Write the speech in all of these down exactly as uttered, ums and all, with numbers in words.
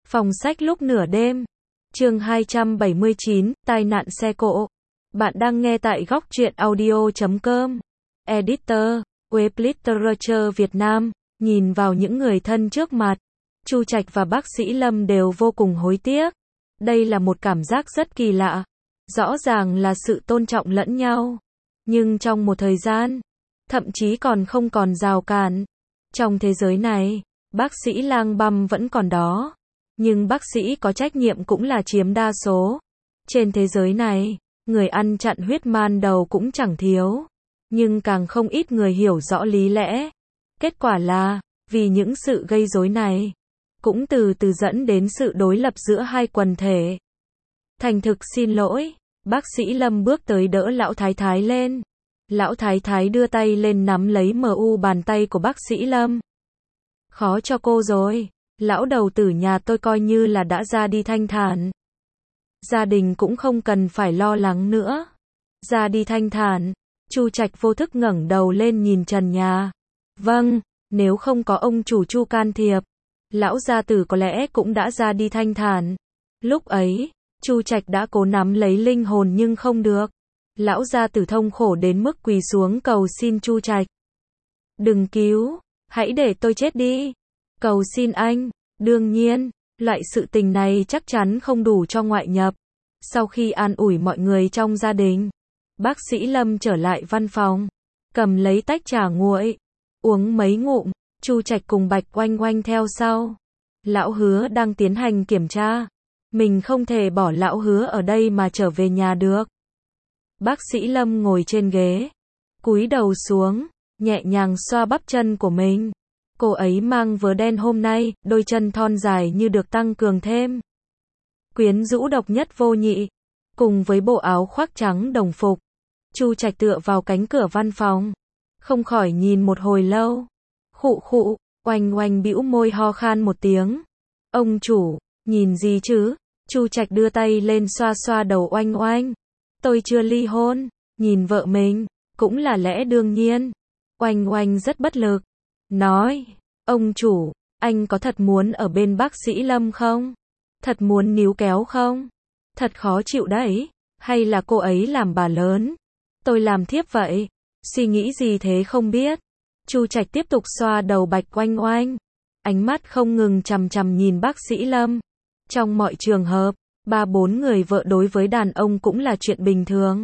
Phòng sách lúc nửa đêm. Chương hai trăm bảy mươi chín, tai nạn xe cộ. Bạn đang nghe tại góc truyện audio chấm com. Editor, Web Literature Việt Nam. Nhìn vào những người thân trước mặt, Chu Trạch và bác sĩ Lâm đều vô cùng hối tiếc. Đây là một cảm giác rất kỳ lạ. Rõ ràng là sự tôn trọng lẫn nhau. Nhưng trong một thời gian, thậm chí còn không còn rào cản. Trong thế giới này, bác sĩ lang băm vẫn còn đó. Nhưng bác sĩ có trách nhiệm cũng là chiếm đa số. Trên thế giới này, người ăn chặn huyết man đầu cũng chẳng thiếu. Nhưng càng không ít người hiểu rõ lý lẽ. Kết quả là, vì những sự gây rối này, cũng từ từ dẫn đến sự đối lập giữa hai quần thể. Thành thực xin lỗi, bác sĩ Lâm bước tới đỡ lão thái thái lên. Lão thái thái đưa tay lên nắm lấy mờ u bàn tay của bác sĩ Lâm. Khó cho cô rồi, lão đầu tử nhà tôi coi như là đã ra đi thanh thản. Gia đình cũng không cần phải lo lắng nữa. Ra đi thanh thản, Chu Trạch vô thức ngẩng đầu lên nhìn trần nhà. Vâng, nếu không có ông chủ Chu can thiệp, lão gia tử có lẽ cũng đã ra đi thanh thản. Lúc ấy, Chu Trạch đã cố nắm lấy linh hồn nhưng không được. Lão gia tử thông khổ đến mức quỳ xuống cầu xin Chu Trạch. Đừng cứu, hãy để tôi chết đi. Cầu xin anh. Đương nhiên, loại sự tình này chắc chắn không đủ cho ngoại nhập. Sau khi an ủi mọi người trong gia đình, bác sĩ Lâm trở lại văn phòng, cầm lấy tách trà nguội, uống mấy ngụm. Chu Trạch cùng Bạch Oanh Oanh theo sau. Lão Hứa đang tiến hành kiểm tra. Mình không thể bỏ lão Hứa ở đây mà trở về nhà được. Bác sĩ Lâm ngồi trên ghế, cúi đầu xuống, nhẹ nhàng xoa bắp chân của mình. Cô ấy mang vớ đen hôm nay, đôi chân thon dài như được tăng cường thêm. Quyến rũ độc nhất vô nhị, cùng với bộ áo khoác trắng đồng phục. Chu Trạch tựa vào cánh cửa văn phòng, không khỏi nhìn một hồi lâu. Khụ khụ, Oanh Oanh bĩu môi ho khan một tiếng. Ông chủ, nhìn gì chứ? Chu Trạch đưa tay lên xoa xoa đầu Oanh Oanh. Tôi chưa ly hôn, nhìn vợ mình, cũng là lẽ đương nhiên. Oanh Oanh rất bất lực. Nói, ông chủ, anh có thật muốn ở bên bác sĩ Lâm không? Thật muốn níu kéo không? Thật khó chịu đấy, hay là cô ấy làm bà lớn? Tôi làm thiếp vậy, suy nghĩ gì thế không biết? Chu Trạch tiếp tục xoa đầu Bạch Oanh Oanh, ánh mắt không ngừng chằm chằm nhìn bác sĩ Lâm. Trong mọi trường hợp, ba bốn người vợ đối với đàn ông cũng là chuyện bình thường.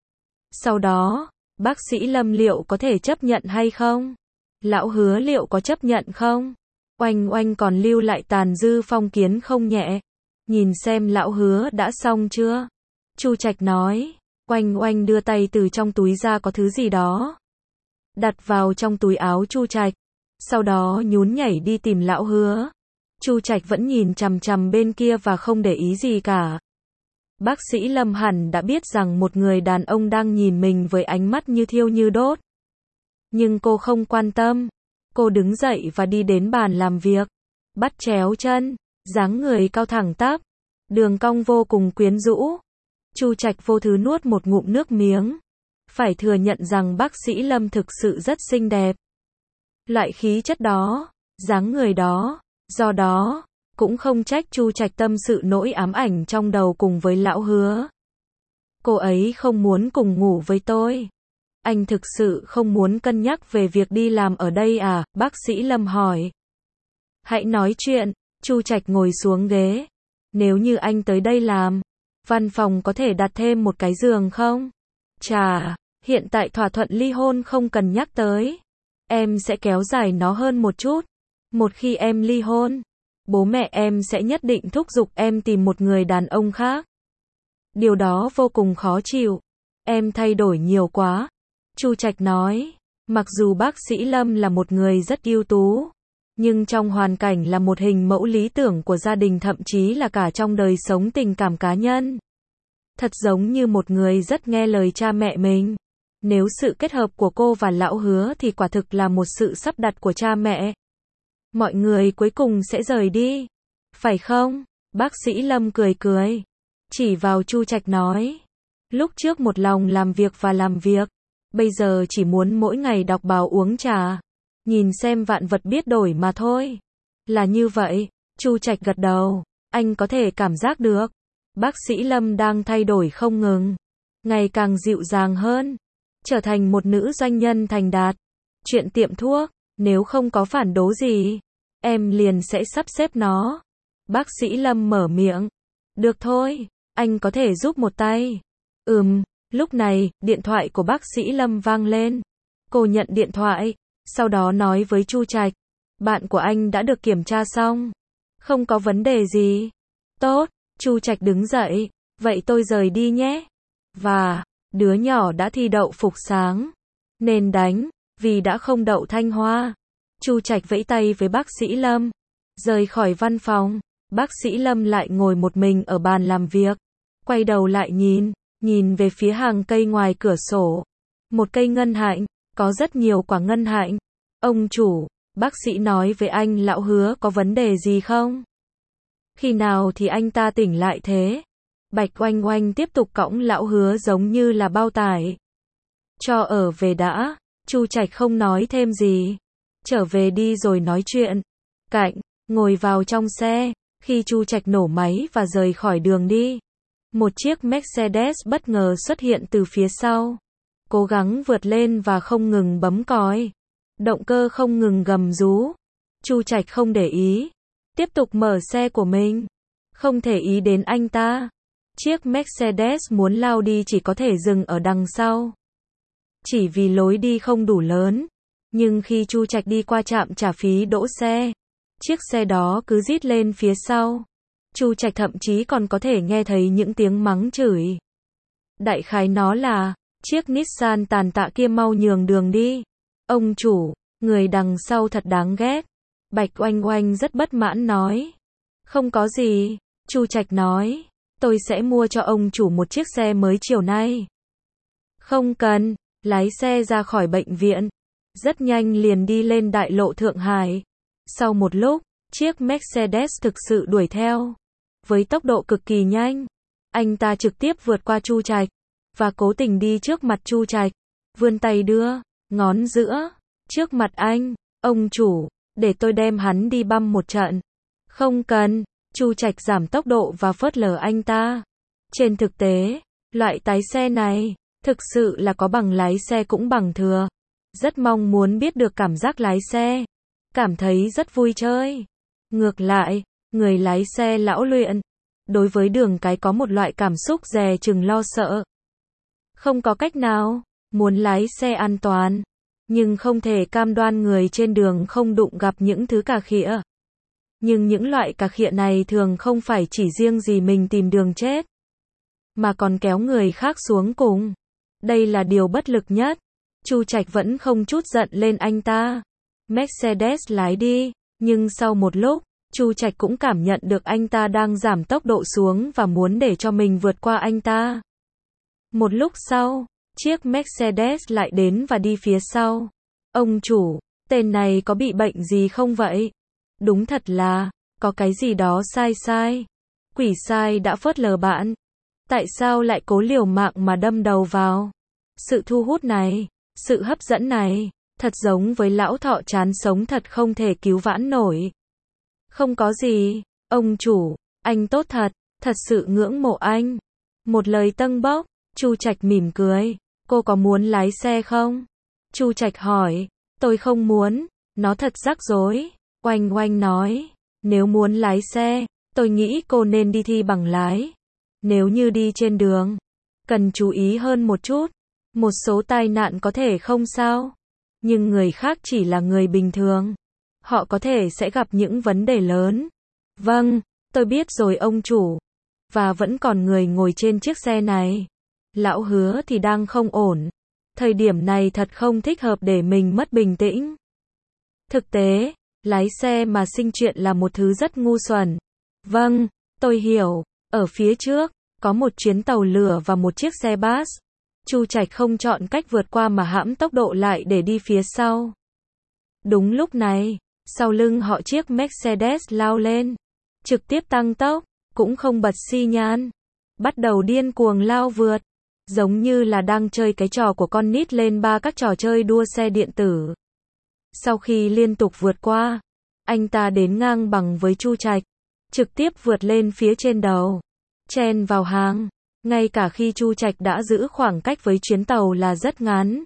Sau đó, bác sĩ Lâm liệu có thể chấp nhận hay không? Lão Hứa liệu có chấp nhận không? Oanh Oanh còn lưu lại tàn dư phong kiến không nhẹ. Nhìn xem lão Hứa đã xong chưa? Chu Trạch nói. Oanh Oanh đưa tay từ trong túi ra có thứ gì đó, đặt vào trong túi áo Chu Trạch, sau đó nhún nhảy đi tìm lão Hứa. Chu Trạch vẫn nhìn chằm chằm bên kia và không để ý gì cả. Bác sĩ Lâm hẳn đã biết rằng một người đàn ông đang nhìn mình với ánh mắt như thiêu như đốt. Nhưng cô không quan tâm. Cô đứng dậy và đi đến bàn làm việc, bắt chéo chân, dáng người cao thẳng tắp, đường cong vô cùng quyến rũ. Chu Trạch vô thứ nuốt một ngụm nước miếng. Phải thừa nhận rằng bác sĩ Lâm thực sự rất xinh đẹp. Loại khí chất đó, dáng người đó, do đó, cũng không trách Chu Trạch tâm sự nỗi ám ảnh trong đầu cùng với lão Hứa. Cô ấy không muốn cùng ngủ với tôi. Anh thực sự không muốn cân nhắc về việc đi làm ở đây à? Bác sĩ Lâm hỏi. Hãy nói chuyện. Chu Trạch ngồi xuống ghế. Nếu như anh tới đây làm, văn phòng có thể đặt thêm một cái giường không? Chà, hiện tại thỏa thuận ly hôn không cần nhắc tới. Em sẽ kéo dài nó hơn một chút. Một khi em ly hôn, bố mẹ em sẽ nhất định thúc giục em tìm một người đàn ông khác. Điều đó vô cùng khó chịu. Em thay đổi nhiều quá. Chu Trạch nói. Mặc dù bác sĩ Lâm là một người rất ưu tú, nhưng trong hoàn cảnh là một hình mẫu lý tưởng của gia đình, thậm chí là cả trong đời sống tình cảm cá nhân. Thật giống như một người rất nghe lời cha mẹ mình. Nếu sự kết hợp của cô và lão Hứa thì quả thực là một sự sắp đặt của cha mẹ. Mọi người cuối cùng sẽ rời đi, phải không? Bác sĩ Lâm cười cười, chỉ vào Chu Trạch nói. Lúc trước một lòng làm việc và làm việc, bây giờ chỉ muốn mỗi ngày đọc báo uống trà, nhìn xem vạn vật biết đổi mà thôi. Là như vậy, Chu Trạch gật đầu. Anh có thể cảm giác được. Bác sĩ Lâm đang thay đổi không ngừng. Ngày càng dịu dàng hơn. Trở thành một nữ doanh nhân thành đạt. Chuyện tiệm thuốc, nếu không có phản đối gì, em liền sẽ sắp xếp nó. Bác sĩ Lâm mở miệng. Được thôi, anh có thể giúp một tay. Ừm, lúc này, điện thoại của bác sĩ Lâm vang lên. Cô nhận điện thoại, sau đó nói với Chu Trạch. Bạn của anh đã được kiểm tra xong. Không có vấn đề gì. Tốt, Chu Trạch đứng dậy. Vậy tôi rời đi nhé. Và, đứa nhỏ đã thi đậu phục sáng. Nên đánh, vì đã không đậu Thanh Hoa. Chu Trạch vẫy tay với bác sĩ Lâm. Rời khỏi văn phòng, bác sĩ Lâm lại ngồi một mình ở bàn làm việc. Quay đầu lại nhìn, nhìn về phía hàng cây ngoài cửa sổ. Một cây ngân hạnh, có rất nhiều quả ngân hạnh. Ông chủ, bác sĩ nói với anh lão Hứa có vấn đề gì không? Khi nào thì anh ta tỉnh lại thế? Bạch Oanh Oanh tiếp tục cõng lão Hứa giống như là bao tải. Cho ở về đã, Chu Trạch không nói thêm gì. Trở về đi rồi nói chuyện. Cạnh, ngồi vào trong xe, khi Chu Trạch nổ máy và rời khỏi đường đi. Một chiếc Mercedes bất ngờ xuất hiện từ phía sau. Cố gắng vượt lên và không ngừng bấm còi. Động cơ không ngừng gầm rú. Chu Trạch không để ý. Tiếp tục mở xe của mình. Không thể ý đến anh ta. Chiếc Mercedes muốn lao đi chỉ có thể dừng ở đằng sau. Chỉ vì lối đi không đủ lớn. Nhưng khi Chu Trạch đi qua trạm trả phí đỗ xe, chiếc xe đó cứ rít lên phía sau. Chu Trạch thậm chí còn có thể nghe thấy những tiếng mắng chửi. Đại khái nó là, chiếc Nissan tàn tạ kia mau nhường đường đi. Ông chủ, người đằng sau thật đáng ghét. Bạch Oanh Oanh rất bất mãn nói. Không có gì, Chu Trạch nói. Tôi sẽ mua cho ông chủ một chiếc xe mới chiều nay. Không cần, lái xe ra khỏi bệnh viện. Rất nhanh liền đi lên đại lộ Thượng Hải. Sau một lúc, chiếc Mercedes thực sự đuổi theo. Với tốc độ cực kỳ nhanh, anh ta trực tiếp vượt qua Chu Trạch. Và cố tình đi trước mặt Chu Trạch. Vươn tay đưa, ngón giữa, trước mặt anh. Ông chủ, để tôi đem hắn đi băm một trận. Không cần, Chu Trạch giảm tốc độ và phớt lờ anh ta. Trên thực tế, loại tái xe này, thực sự là có bằng lái xe cũng bằng thừa. Rất mong muốn biết được cảm giác lái xe. Cảm thấy rất vui chơi. Ngược lại, người lái xe lão luyện, đối với đường cái có một loại cảm xúc dè chừng lo sợ. Không có cách nào, muốn lái xe an toàn, nhưng không thể cam đoan người trên đường không đụng gặp những thứ cà khịa. Nhưng những loại cà khịa này thường không phải chỉ riêng gì mình tìm đường chết, mà còn kéo người khác xuống cùng. Đây là điều bất lực nhất. Chu Trạch vẫn không chút giận lên anh ta. Mercedes lái đi, nhưng sau một lúc, Chu Trạch cũng cảm nhận được anh ta đang giảm tốc độ xuống và muốn để cho mình vượt qua anh ta. Một lúc sau, chiếc Mercedes lại đến và đi phía sau. Ông chủ, tên này có bị bệnh gì không vậy? Đúng thật là, có cái gì đó sai sai. Quỷ sai đã phớt lờ bạn. Tại sao lại cố liều mạng mà đâm đầu vào? Sự thu hút này, sự hấp dẫn này, thật giống với lão thọ chán sống thật không thể cứu vãn nổi. Không có gì, ông chủ, anh tốt thật, thật sự ngưỡng mộ anh. Một lời tâng bốc, Chu Trạch mỉm cười. Cô có muốn lái xe không? Chu Trạch hỏi. Tôi không muốn, nó thật rắc rối. Oanh Oanh nói. Nếu muốn lái xe, tôi nghĩ cô nên đi thi bằng lái. Nếu như đi trên đường, cần chú ý hơn một chút. Một số tai nạn có thể không sao, nhưng người khác chỉ là người bình thường. Họ có thể sẽ gặp những vấn đề lớn. Vâng, tôi biết rồi ông chủ. Và vẫn còn người ngồi trên chiếc xe này. Lão Hứa thì đang không ổn. Thời điểm này thật không thích hợp để mình mất bình tĩnh. Thực tế, lái xe mà sinh chuyện là một thứ rất ngu xuẩn. Vâng, tôi hiểu. Ở phía trước, có một chuyến tàu lửa và một chiếc xe bus. Chu Trạch không chọn cách vượt qua mà hãm tốc độ lại để đi phía sau. Đúng lúc này, sau lưng họ chiếc Mercedes lao lên. Trực tiếp tăng tốc, cũng không bật xi nhan. Bắt đầu điên cuồng lao vượt. Giống như là đang chơi cái trò của con nít lên ba các trò chơi đua xe điện tử. Sau khi liên tục vượt qua, anh ta đến ngang bằng với Chu Trạch. trực tiếp vượt lên phía trên đầu, chen vào hàng. Ngay cả khi Chu Trạch đã giữ khoảng cách với chuyến tàu là rất ngắn,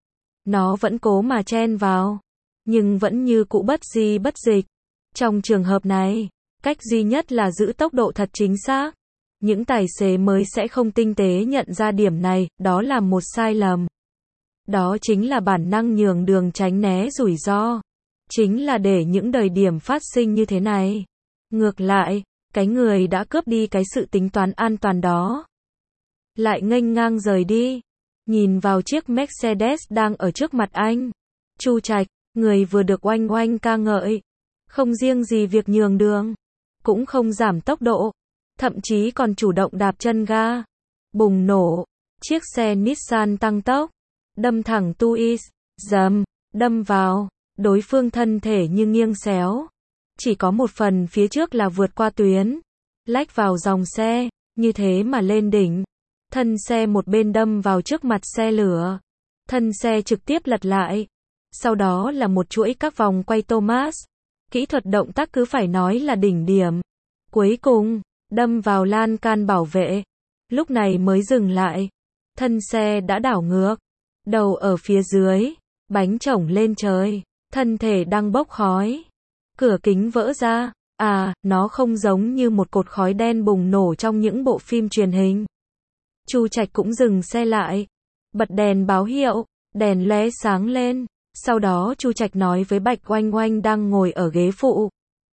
nó vẫn cố mà chen vào, nhưng vẫn như cũ bất di bất dịch. Trong trường hợp này, cách duy nhất là giữ tốc độ thật chính xác. Những tài xế mới sẽ không tinh tế nhận ra điểm này, đó là một sai lầm. Đó chính là bản năng nhường đường tránh né rủi ro. Chính là để những thời điểm phát sinh như thế này. Ngược lại, cái người đã cướp đi cái sự tính toán an toàn đó, lại nghênh ngang rời đi. Nhìn vào chiếc Mercedes đang ở trước mặt anh, Chu Trạch, người vừa được oanh oanh ca ngợi, không riêng gì việc nhường đường, cũng không giảm tốc độ, thậm chí còn chủ động đạp chân ga. Bùng nổ, chiếc xe Nissan tăng tốc, đâm thẳng Tuis, dầm, đâm vào, đối phương thân thể như nghiêng xéo. Chỉ có một phần phía trước là vượt qua tuyến, lách vào dòng xe, như thế mà lên đỉnh. Thân xe một bên đâm vào trước mặt xe lửa, thân xe trực tiếp lật lại. Sau đó là một chuỗi các vòng quay Thomas. Kỹ thuật động tác cứ phải nói là đỉnh điểm. Cuối cùng, đâm vào lan can bảo vệ. Lúc này mới dừng lại. Thân xe đã đảo ngược, đầu ở phía dưới, bánh chổng lên trời, thân thể đang bốc khói. Cửa kính vỡ ra. À, nó không giống như một cột khói đen bùng nổ trong những bộ phim truyền hình. Chu Trạch cũng dừng xe lại, bật đèn báo hiệu, đèn lóe sáng lên. Sau đó Chu Trạch nói với Bạch Oanh Oanh đang ngồi ở ghế phụ,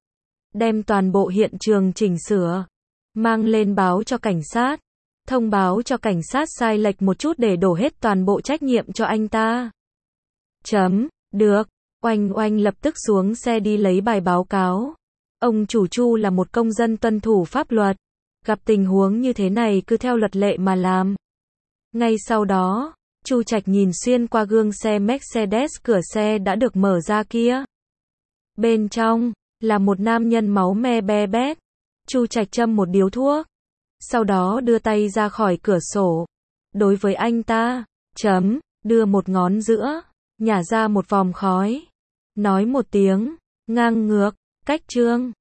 đem toàn bộ hiện trường chỉnh sửa, mang lên báo cho cảnh sát, thông báo cho cảnh sát sai lệch một chút để đổ hết toàn bộ trách nhiệm cho anh ta. Chấm, được. Oanh Oanh lập tức xuống xe đi lấy bài báo cáo. Ông chủ Chu là một công dân tuân thủ pháp luật, gặp tình huống như thế này cứ theo luật lệ mà làm. Ngay sau đó, Chu Trạch nhìn xuyên qua gương xe Mercedes, cửa xe đã được mở ra kia. Bên trong là một nam nhân máu me be bét. Chu Trạch châm một điếu thuốc, sau đó đưa tay ra khỏi cửa sổ. Đối với anh ta, chấm, đưa một ngón giữa, nhả ra một vòng khói, nói một tiếng, ngang ngược, cách trương.